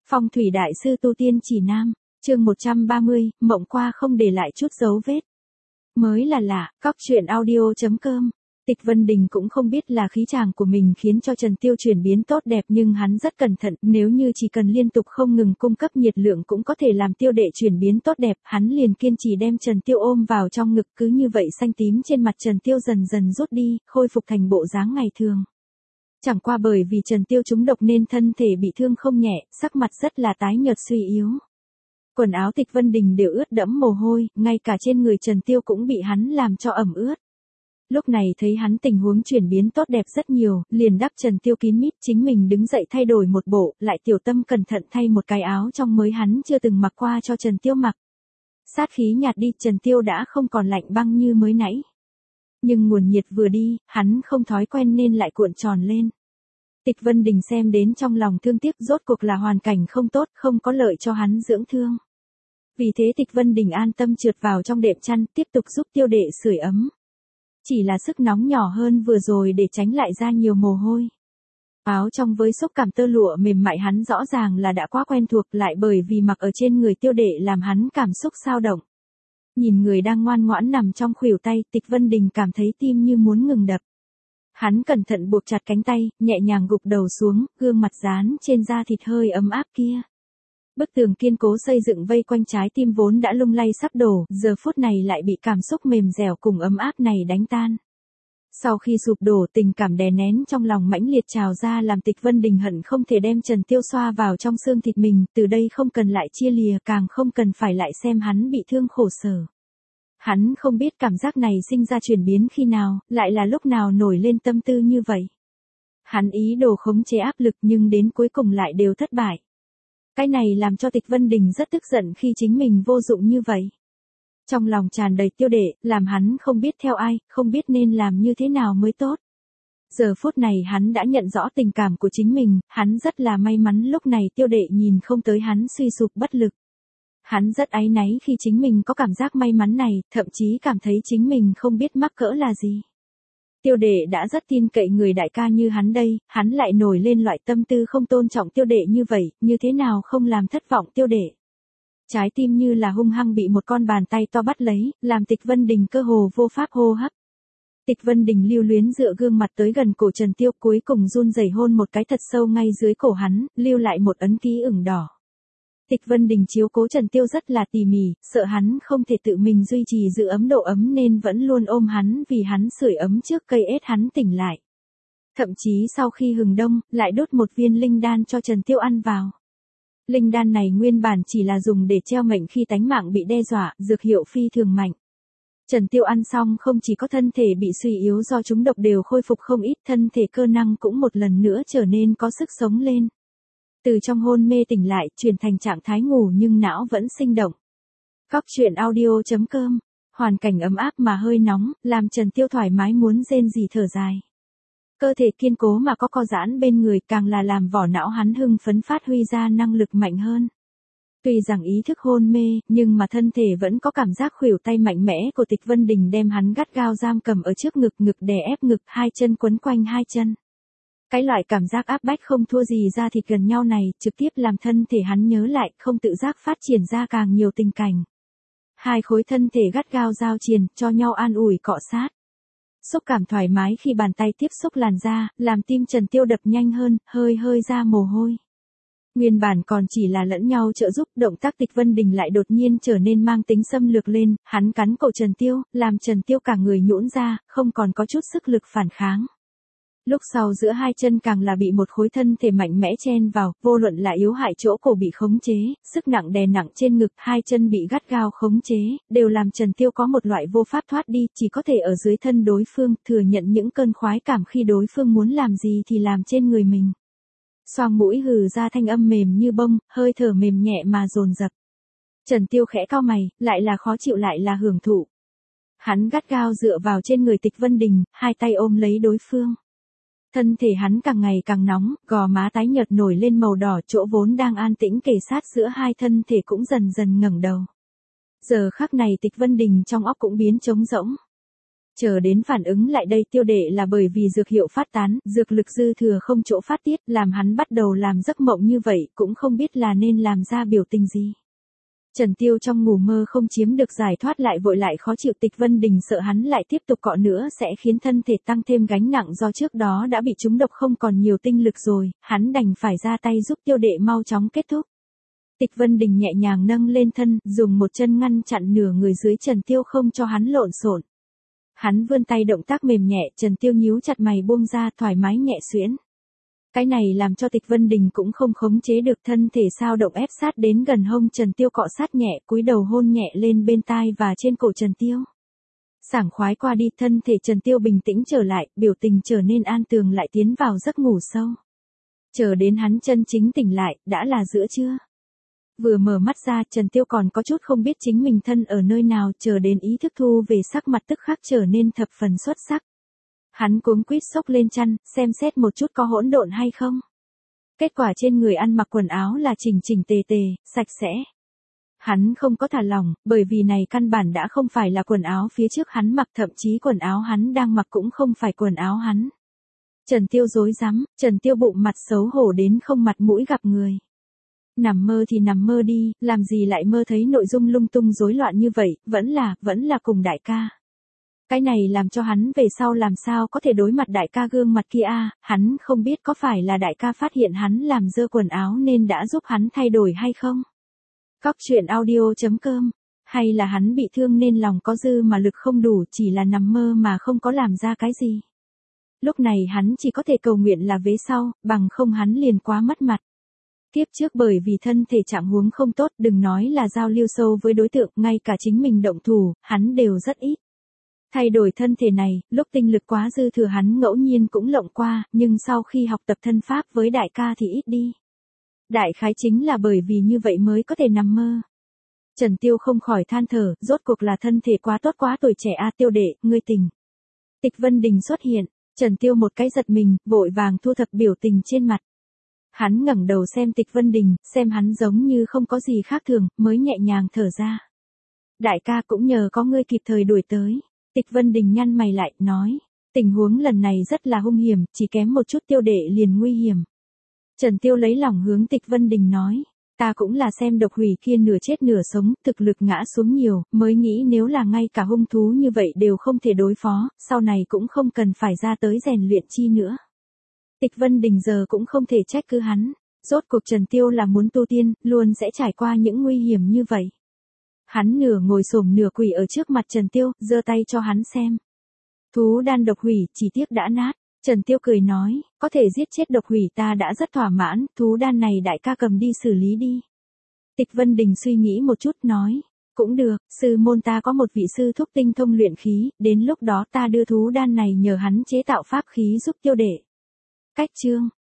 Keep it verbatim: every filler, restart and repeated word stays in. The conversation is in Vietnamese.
Phong thủy đại sư tu tiên chỉ nam, chương một trăm ba mươi, mộng qua không để lại chút dấu vết. Mới là lạ, cóc truyện audio.com. Tịch Vân Đình cũng không biết là khí chàng của mình khiến cho Trần Tiêu chuyển biến tốt đẹp, nhưng hắn rất cẩn thận, nếu như chỉ cần liên tục không ngừng cung cấp nhiệt lượng cũng có thể làm Tiêu đệ chuyển biến tốt đẹp, hắn liền kiên trì đem Trần Tiêu ôm vào trong ngực, cứ như vậy xanh tím trên mặt Trần Tiêu dần dần rút đi, khôi phục thành bộ dáng ngày thường. Chẳng qua bởi vì Trần Tiêu trúng độc nên thân thể bị thương không nhẹ, sắc mặt rất là tái nhợt suy yếu. Quần áo Tịch Vân Đình đều ướt đẫm mồ hôi, ngay cả trên người Trần Tiêu cũng bị hắn làm cho ẩm ướt. Lúc này thấy hắn tình huống chuyển biến tốt đẹp rất nhiều, liền đắp Trần Tiêu kín mít, chính mình đứng dậy thay đổi một bộ, lại tiểu tâm cẩn thận thay một cái áo trong mới hắn chưa từng mặc qua cho Trần Tiêu mặc. Sát khí nhạt đi, Trần Tiêu đã không còn lạnh băng như mới nãy. Nhưng nguồn nhiệt vừa đi, hắn không thói quen nên lại cuộn tròn lên. Tịch Vân Đình xem đến trong lòng thương tiếc, rốt cuộc là hoàn cảnh không tốt, không có lợi cho hắn dưỡng thương. Vì thế Tịch Vân Đình an tâm trượt vào trong đệm chăn, tiếp tục giúp Tiêu đệ sưởi ấm. Chỉ là sức nóng nhỏ hơn vừa rồi để tránh lại ra nhiều mồ hôi. Áo trong với xúc cảm tơ lụa mềm mại hắn rõ ràng là đã quá quen thuộc, lại bởi vì mặc ở trên người Tiêu đệ làm hắn cảm xúc xao động. Nhìn người đang ngoan ngoãn nằm trong khuỷu tay, Tịch Vân Đình cảm thấy tim như muốn ngừng đập. Hắn cẩn thận buộc chặt cánh tay, nhẹ nhàng gục đầu xuống, gương mặt dán trên da thịt hơi ấm áp kia. Bức tường kiên cố xây dựng vây quanh trái tim vốn đã lung lay sắp đổ, giờ phút này lại bị cảm xúc mềm dẻo cùng ấm áp này đánh tan. Sau khi sụp đổ, tình cảm đè nén trong lòng mãnh liệt trào ra làm Tịch Vân Đình hận không thể đem Trần Tiêu xoa vào trong xương thịt mình, từ đây không cần lại chia lìa, càng không cần phải lại xem hắn bị thương khổ sở. Hắn không biết cảm giác này sinh ra chuyển biến khi nào, lại là lúc nào nổi lên tâm tư như vậy. Hắn ý đồ khống chế áp lực nhưng đến cuối cùng lại đều thất bại. Cái này làm cho Tịch Vân Đình rất tức giận khi chính mình vô dụng như vậy. Trong lòng tràn đầy Tiêu đệ, làm hắn không biết theo ai, không biết nên làm như thế nào mới tốt. Giờ phút này hắn đã nhận rõ tình cảm của chính mình, hắn rất là may mắn lúc này Tiêu đệ nhìn không tới hắn suy sụp bất lực. Hắn rất áy náy khi chính mình có cảm giác may mắn này, thậm chí cảm thấy chính mình không biết mắc cỡ là gì. Tiêu đệ đã rất tin cậy người đại ca như hắn đây, hắn lại nổi lên loại tâm tư không tôn trọng Tiêu đệ như vậy, như thế nào không làm thất vọng Tiêu đệ. Trái tim như là hung hăng bị một con bàn tay to bắt lấy, làm Tịch Vân Đình cơ hồ vô pháp hô hấp. Tịch Vân Đình lưu luyến dựa gương mặt tới gần cổ Trần Tiêu, cuối cùng run rẩy hôn một cái thật sâu ngay dưới cổ hắn, lưu lại một ấn ký ửng đỏ. Tịch Vân Đình chiếu cố Trần Tiêu rất là tỉ mỉ, sợ hắn không thể tự mình duy trì giữ ấm độ ấm nên vẫn luôn ôm hắn vì hắn sưởi ấm trước cây ết hắn tỉnh lại. Thậm chí sau khi hừng đông, lại đốt một viên linh đan cho Trần Tiêu ăn vào. Linh đan này nguyên bản chỉ là dùng để treo mệnh khi tánh mạng bị đe dọa, dược hiệu phi thường mạnh. Trần Tiêu ăn xong không chỉ có thân thể bị suy yếu do trúng độc đều khôi phục không ít, thân thể cơ năng cũng một lần nữa trở nên có sức sống lên. Từ trong hôn mê tỉnh lại, chuyển thành trạng thái ngủ nhưng não vẫn sinh động. Cóc truyện audio.com. Hoàn cảnh ấm áp mà hơi nóng, làm Trần Tiêu thoải mái muốn rên rỉ thở dài. Cơ thể kiên cố mà có co giãn bên người càng là làm vỏ não hắn hưng phấn phát huy ra năng lực mạnh hơn. Tuy rằng ý thức hôn mê, nhưng mà thân thể vẫn có cảm giác khuỷu tay mạnh mẽ của Tịch Vân Đình đem hắn gắt gao giam cầm ở trước ngực, ngực đè ép ngực, hai chân quấn quanh hai chân. Cái loại cảm giác áp bách không thua gì da thịt gần nhau này, trực tiếp làm thân thể hắn nhớ lại, không tự giác phát triển ra càng nhiều tình cảnh. Hai khối thân thể gắt gao giao triền, cho nhau an ủi cọ sát. Xúc cảm thoải mái khi bàn tay tiếp xúc làn da, làm tim Trần Tiêu đập nhanh hơn, hơi hơi ra mồ hôi. Nguyên bản còn chỉ là lẫn nhau trợ giúp, động tác Tịch Vân Đình lại đột nhiên trở nên mang tính xâm lược lên, hắn cắn cổ Trần Tiêu, làm Trần Tiêu cả người nhũn ra, không còn có chút sức lực phản kháng. Lúc sau giữa hai chân càng là bị một khối thân thể mạnh mẽ chen vào, vô luận là yếu hại chỗ cổ bị khống chế, sức nặng đè nặng trên ngực, hai chân bị gắt gao khống chế, đều làm Trần Tiêu có một loại vô pháp thoát đi, chỉ có thể ở dưới thân đối phương, thừa nhận những cơn khoái cảm khi đối phương muốn làm gì thì làm trên người mình. Xoang mũi hừ ra thanh âm mềm như bông, hơi thở mềm nhẹ mà dồn dập. Trần Tiêu khẽ cau mày, lại là khó chịu lại là hưởng thụ. Hắn gắt gao dựa vào trên người Tịch Vân Đình, hai tay ôm lấy đối phương. Thân thể hắn càng ngày càng nóng, gò má tái nhợt nổi lên màu đỏ, chỗ vốn đang an tĩnh kề sát giữa hai thân thể cũng dần dần ngẩng đầu. Giờ khắc này Tịch Vân Đình trong óc cũng biến trống rỗng. Chờ đến phản ứng lại đây Tiêu Đệ là bởi vì dược hiệu phát tán, dược lực dư thừa không chỗ phát tiết, làm hắn bắt đầu làm giấc mộng như vậy, cũng không biết là nên làm ra biểu tình gì. Trần Tiêu trong ngủ mơ không chiếm được giải thoát lại vội lại khó chịu, Tịch Vân Đình sợ hắn lại tiếp tục cọ nữa sẽ khiến thân thể tăng thêm gánh nặng do trước đó đã bị trúng độc không còn nhiều tinh lực rồi, hắn đành phải ra tay giúp Tiêu Đệ mau chóng kết thúc. Tịch Vân Đình nhẹ nhàng nâng lên thân, dùng một chân ngăn chặn nửa người dưới Trần Tiêu không cho hắn lộn xộn. Hắn vươn tay động tác mềm nhẹ, Trần Tiêu nhíu chặt mày buông ra thoải mái nhẹ xuyễn. Cái này làm cho Tịch Vân Đình cũng không khống chế được thân thể sao động ép sát đến gần hông Trần Tiêu cọ sát nhẹ, cúi đầu hôn nhẹ lên bên tai và trên cổ Trần Tiêu. Sảng khoái qua đi, thân thể Trần Tiêu bình tĩnh trở lại, biểu tình trở nên an tường lại tiến vào giấc ngủ sâu. Chờ đến hắn chân chính tỉnh lại, đã là giữa trưa. Vừa mở mắt ra, Trần Tiêu còn có chút không biết chính mình thân ở nơi nào, chờ đến ý thức thu về sắc mặt tức khắc trở nên thập phần xuất sắc. Hắn cuống quýt xốc lên chăn, xem xét một chút có hỗn độn hay không. Kết quả trên người ăn mặc quần áo là chỉnh chỉnh tề tề, sạch sẽ. Hắn không có thả lỏng, bởi vì này căn bản đã không phải là quần áo phía trước hắn mặc, thậm chí quần áo hắn đang mặc cũng không phải quần áo hắn. Trần Tiêu rối rắm, Trần Tiêu bụng mặt xấu hổ đến không mặt mũi gặp người. Nằm mơ thì nằm mơ đi, làm gì lại mơ thấy nội dung lung tung rối loạn như vậy, vẫn là, vẫn là cùng đại ca. Cái này làm cho hắn về sau làm sao có thể đối mặt đại ca gương mặt kia a, hắn không biết có phải là đại ca phát hiện hắn làm dơ quần áo nên đã giúp hắn thay đổi hay không. Cóc truyện audio chấm com, hay là hắn bị thương nên lòng có dư mà lực không đủ, chỉ là nằm mơ mà không có làm ra cái gì. Lúc này hắn chỉ có thể cầu nguyện là vế sau, bằng không hắn liền quá mất mặt. Tiếp trước bởi vì thân thể trạng huống không tốt, đừng nói là giao lưu sâu với đối tượng, ngay cả chính mình động thủ, hắn đều rất ít. Thay đổi thân thể này, lúc tinh lực quá dư thừa hắn ngẫu nhiên cũng lộng qua, nhưng sau khi học tập thân pháp với đại ca thì ít đi. Đại khái chính là bởi vì như vậy mới có thể nằm mơ. Trần Tiêu không khỏi than thở, rốt cuộc là thân thể quá tốt quá tuổi trẻ a. Tiêu Đệ, ngươi tỉnh. Tịch Vân Đình xuất hiện, Trần Tiêu một cái giật mình, vội vàng thu thập biểu tình trên mặt. Hắn ngẩng đầu xem Tịch Vân Đình, xem hắn giống như không có gì khác thường, mới nhẹ nhàng thở ra. Đại ca cũng nhờ có ngươi kịp thời đuổi tới. Tịch Vân Đình nhăn mày lại, nói, tình huống lần này rất là hung hiểm, chỉ kém một chút Tiêu Đệ liền nguy hiểm. Trần Tiêu lấy lòng hướng Tịch Vân Đình nói, ta cũng là xem độc hủy kia nửa chết nửa sống, thực lực ngã xuống nhiều, mới nghĩ nếu là ngay cả hung thú như vậy đều không thể đối phó, sau này cũng không cần phải ra tới rèn luyện chi nữa. Tịch Vân Đình giờ cũng không thể trách cứ hắn, rốt cuộc Trần Tiêu là muốn tu tiên, luôn sẽ trải qua những nguy hiểm như vậy. Hắn nửa ngồi xổm nửa quỳ ở trước mặt Trần Tiêu, giơ tay cho hắn xem. Thú đan độc hủy, chỉ tiếc đã nát. Trần Tiêu cười nói, có thể giết chết độc hủy ta đã rất thỏa mãn, thú đan này đại ca cầm đi xử lý đi. Tịch Vân Đình suy nghĩ một chút nói, cũng được, sư môn ta có một vị sư thúc tinh thông luyện khí, đến lúc đó ta đưa thú đan này nhờ hắn chế tạo pháp khí giúp Tiêu Đệ. Cách chương